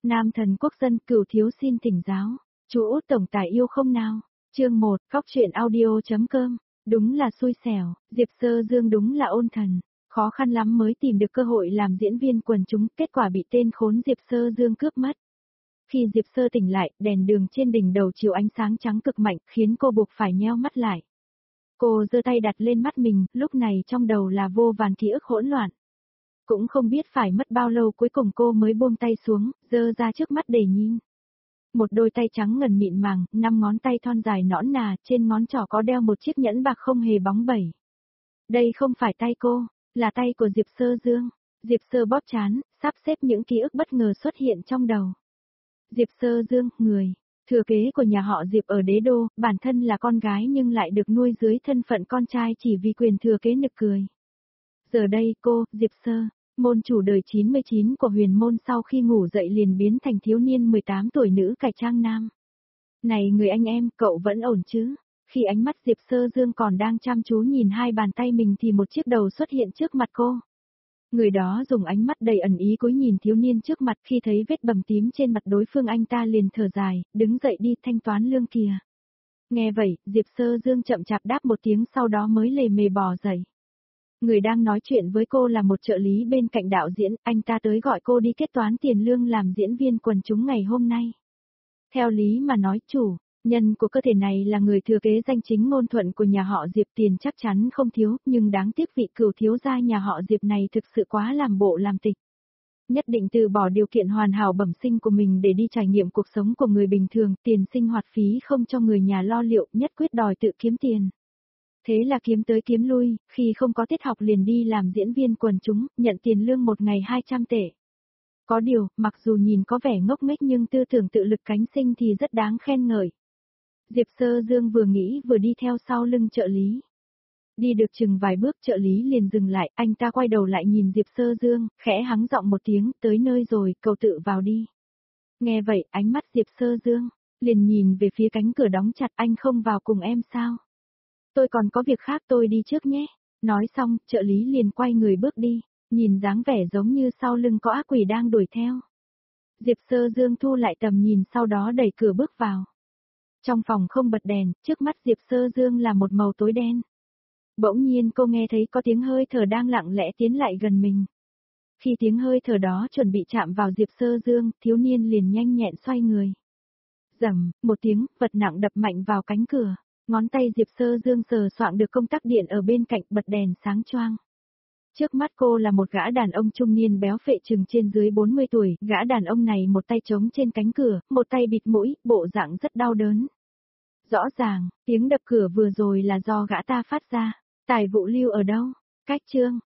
Nam thần quốc dân Cửu thiếu xin thỉnh giáo. Chú Út tổng tài yêu không nào? Chương 1, Cóc truyện audio.com. Đúng là xui xẻo, Diệp Sơ Dương đúng là ôn thần. Khó khăn lắm mới tìm được cơ hội làm diễn viên quần chúng, kết quả bị tên khốn Diệp Sơ Dương cướp mất. Khi Diệp Sơ tỉnh lại, đèn đường trên đỉnh đầu chiếu ánh sáng trắng cực mạnh, khiến cô buộc phải nheo mắt lại. Cô giơ tay đặt lên mắt mình, lúc này trong đầu là vô vàn ký ức hỗn loạn. Cũng không biết phải mất bao lâu cuối cùng cô mới buông tay xuống, giơ ra trước mắt để nhìn. Một đôi tay trắng ngần mịn màng, 5 ngón tay thon dài nõn nà, trên ngón trỏ có đeo một chiếc nhẫn bạc không hề bóng bẩy. Đây không phải tay cô, là tay của Diệp Sơ Dương. Diệp Sơ bóp trán, sắp xếp những ký ức bất ngờ xuất hiện trong đầu. Diệp Sơ Dương, người thừa kế của nhà họ Diệp ở Đế Đô, bản thân là con gái nhưng lại được nuôi dưới thân phận con trai chỉ vì quyền thừa kế nực cười. Giờ đây cô, Diệp Sơ, môn chủ đời 99 của huyền môn sau khi ngủ dậy liền biến thành thiếu niên 18 tuổi nữ cải trang nam. Này người anh em, cậu vẫn ổn chứ? Khi ánh mắt Diệp Sơ Dương còn đang chăm chú nhìn hai bàn tay mình thì một chiếc đầu xuất hiện trước mặt cô. Người đó dùng ánh mắt đầy ẩn ý cúi nhìn thiếu niên trước mặt, khi thấy vết bầm tím trên mặt đối phương anh ta liền thở dài, đứng dậy đi thanh toán lương kìa. Nghe vậy, Diệp Sơ Dương chậm chạp đáp một tiếng sau đó mới lề mề bò dậy. Người đang nói chuyện với cô là một trợ lý bên cạnh đạo diễn, anh ta tới gọi cô đi kết toán tiền lương làm diễn viên quần chúng ngày hôm nay. Theo lý mà nói chủ, nhân của cơ thể này là người thừa kế danh chính ngôn thuận của nhà họ Diệp, tiền chắc chắn không thiếu, nhưng đáng tiếc vị cửu thiếu gia nhà họ Diệp này thực sự quá làm bộ làm tịch. Nhất định từ bỏ điều kiện hoàn hảo bẩm sinh của mình để đi trải nghiệm cuộc sống của người bình thường, tiền sinh hoạt phí không cho người nhà lo liệu, nhất quyết đòi tự kiếm tiền. Thế là kiếm tới kiếm lui, khi không có tiết học liền đi làm diễn viên quần chúng, nhận tiền lương một ngày 200 tệ. Có điều, mặc dù nhìn có vẻ ngốc nghếch nhưng tư tưởng tự lực cánh sinh thì rất đáng khen ngợi. Diệp Sơ Dương vừa nghĩ vừa đi theo sau lưng trợ lý. Đi được chừng vài bước trợ lý liền dừng lại, anh ta quay đầu lại nhìn Diệp Sơ Dương, khẽ hắng giọng một tiếng, tới nơi rồi, cậu tự vào đi. Nghe vậy, ánh mắt Diệp Sơ Dương liền nhìn về phía cánh cửa đóng chặt, anh không vào cùng em sao? Tôi còn có việc khác, tôi đi trước nhé. Nói xong, trợ lý liền quay người bước đi, nhìn dáng vẻ giống như sau lưng có ác quỷ đang đuổi theo. Diệp Sơ Dương thu lại tầm nhìn sau đó đẩy cửa bước vào. Trong phòng không bật đèn, trước mắt Diệp Sơ Dương là một màu tối đen. Bỗng nhiên cô nghe thấy có tiếng hơi thở đang lặng lẽ tiến lại gần mình. Khi tiếng hơi thở đó chuẩn bị chạm vào Diệp Sơ Dương, thiếu niên liền nhanh nhẹn xoay người. Rầm, một tiếng, vật nặng đập mạnh vào cánh cửa. Ngón tay Diệp Sơ Dương sờ soạng được công tắc điện ở bên cạnh, bật đèn sáng choang. Trước mắt cô là một gã đàn ông trung niên béo phệ chừng trên dưới 40 tuổi, gã đàn ông này một tay chống trên cánh cửa, một tay bịt mũi, bộ dạng rất đau đớn. Rõ ràng, tiếng đập cửa vừa rồi là do gã ta phát ra. Tài Vụ Lưu ở đâu? Cách chương.